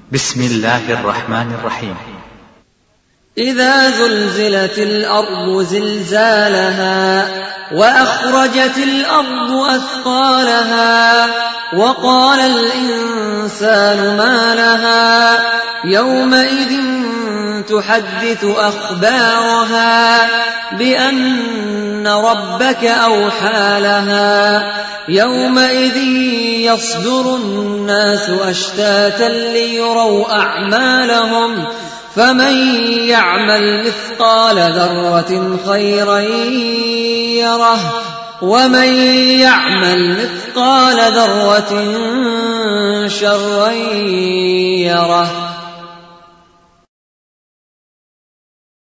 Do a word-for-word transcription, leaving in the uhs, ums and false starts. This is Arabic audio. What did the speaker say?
بسم الله الرحمن الرحيم. إذا زلزلت الأرض زلزالها وأخرجت الأرض أثقالها وقال الإنسان ما لها يومئذ تحدث أخبارها بأن ربك أوحى لها يومئذ يصدر الناس أشتاتا ليروا أعمالهم فمن يعمل مثقال ذرة خيرا يره ومن يعمل مثقال ذرة شرا يره.